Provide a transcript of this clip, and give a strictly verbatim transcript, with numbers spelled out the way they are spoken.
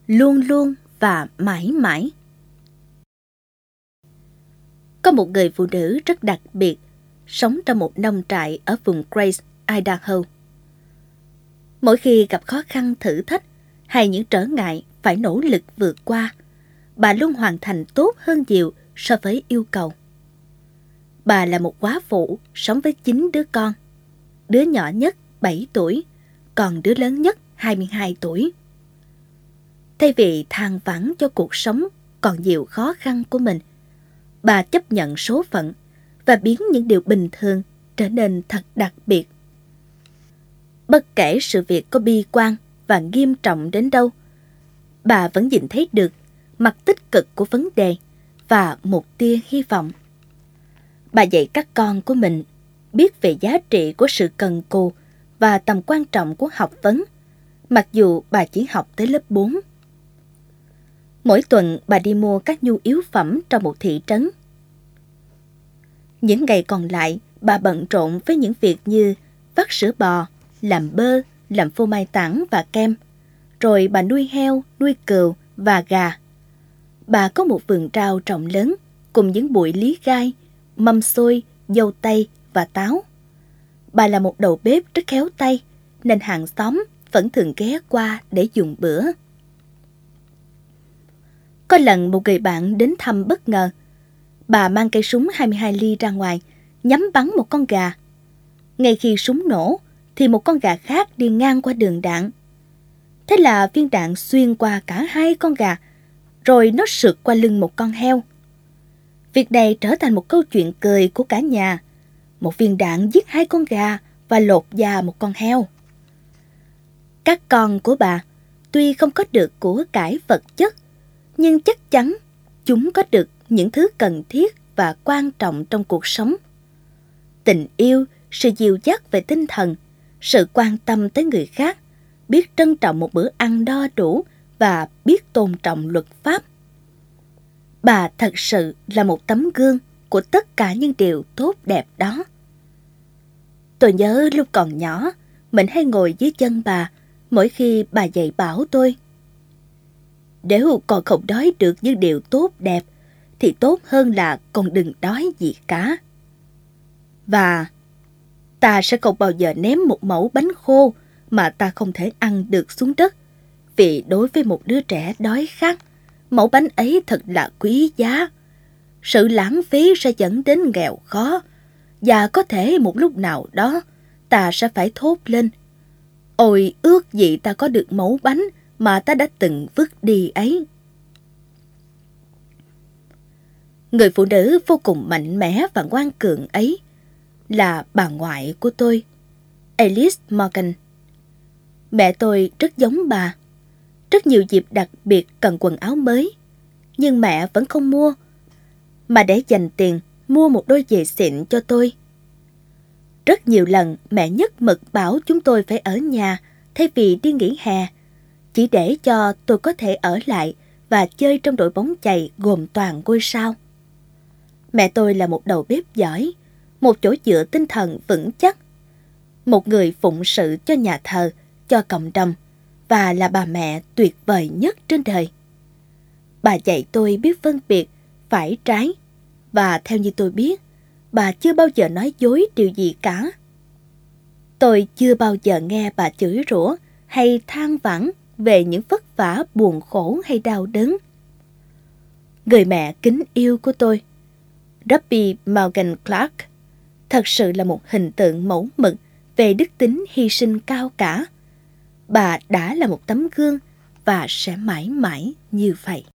luôn luôn và mãi mãi. Có một người phụ nữ rất đặc biệt, sống trong một nông trại ở vùng Grace, Idaho. Mỗi khi gặp khó khăn, thử thách hay những trở ngại phải nỗ lực vượt qua, bà luôn hoàn thành tốt hơn nhiều so với yêu cầu. Bà là một góa phụ sống với chín đứa con, đứa nhỏ nhất bảy tuổi, còn đứa lớn nhất hai mươi hai tuổi. Thay vì than vãn cho cuộc sống còn nhiều khó khăn của mình, bà chấp nhận số phận và biến những điều bình thường trở nên thật đặc biệt. Bất kể sự việc có bi quan và nghiêm trọng đến đâu, bà vẫn nhìn thấy được mặt tích cực của vấn đề và một tia hy vọng. Bà dạy các con của mình biết về giá trị của sự cần cù và tầm quan trọng của học vấn, mặc dù bà chỉ học tới lớp bốn. Mỗi tuần bà đi mua các nhu yếu phẩm trong một thị trấn. Những ngày còn lại, bà bận rộn với những việc như vắt sữa bò, làm bơ, làm phô mai tảng và kem. Rồi bà nuôi heo, nuôi cừu và gà. Bà có một vườn rau rộng lớn cùng những bụi lý gai, mâm xôi, dâu tây và táo. Bà là một đầu bếp rất khéo tay, nên hàng xóm vẫn thường ghé qua để dùng bữa. Có lần một người bạn đến thăm bất ngờ. Bà mang cây súng hai mươi hai ly ra ngoài, nhắm bắn một con gà. Ngay khi súng nổ, thì một con gà khác đi ngang qua đường đạn. Thế là viên đạn xuyên qua cả hai con gà, rồi nó sượt qua lưng một con heo. Việc này trở thành một câu chuyện cười của cả nhà. Một viên đạn giết hai con gà và lột da một con heo. Các con của bà tuy không có được của cải vật chất, nhưng chắc chắn chúng có được những thứ cần thiết và quan trọng trong cuộc sống. Tình yêu, sự dìu dắt về tinh thần, sự quan tâm tới người khác, biết trân trọng một bữa ăn no đủ và biết tôn trọng luật pháp. Bà thật sự là một tấm gương của tất cả những điều tốt đẹp đó. Tôi nhớ lúc còn nhỏ, mình hay ngồi dưới chân bà mỗi khi bà dạy bảo tôi. Nếu con không đói được những điều tốt đẹp, thì tốt hơn là con đừng đói gì cả. Và ta sẽ không bao giờ ném một mẩu bánh khô mà ta không thể ăn được xuống đất, vì đối với một đứa trẻ đói khát, mẩu bánh ấy thật là quý giá. Sự lãng phí sẽ dẫn đến nghèo khó, và có thể một lúc nào đó ta sẽ phải thốt lên: ôi, ước gì ta có được mẩu bánh mà ta đã từng vứt đi ấy. Người phụ nữ vô cùng mạnh mẽ và ngoan cường ấy là bà ngoại của tôi, Alice Morgan. Mẹ tôi rất giống bà. Rất nhiều dịp đặc biệt cần quần áo mới, nhưng mẹ vẫn không mua, mà để dành tiền mua một đôi giày xịn cho tôi. Rất nhiều lần mẹ nhất mực bảo chúng tôi phải ở nhà thay vì đi nghỉ hè, chỉ để cho tôi có thể ở lại và chơi trong đội bóng chày gồm toàn ngôi sao. Mẹ tôi là một đầu bếp giỏi, một chỗ dựa tinh thần vững chắc, một người phụng sự cho nhà thờ, cho cộng đồng, và là bà mẹ tuyệt vời nhất trên đời. Bà dạy tôi biết phân biệt phải trái, và theo như tôi biết, bà chưa bao giờ nói dối điều gì cả. Tôi chưa bao giờ nghe bà chửi rủa hay than vãn về những vất vả, buồn khổ hay đau đớn. Người mẹ kính yêu của tôi, Ruby Morgan Clark, thật sự là một hình tượng mẫu mực về đức tính hy sinh cao cả. Bà đã là một tấm gương và sẽ mãi mãi như vậy.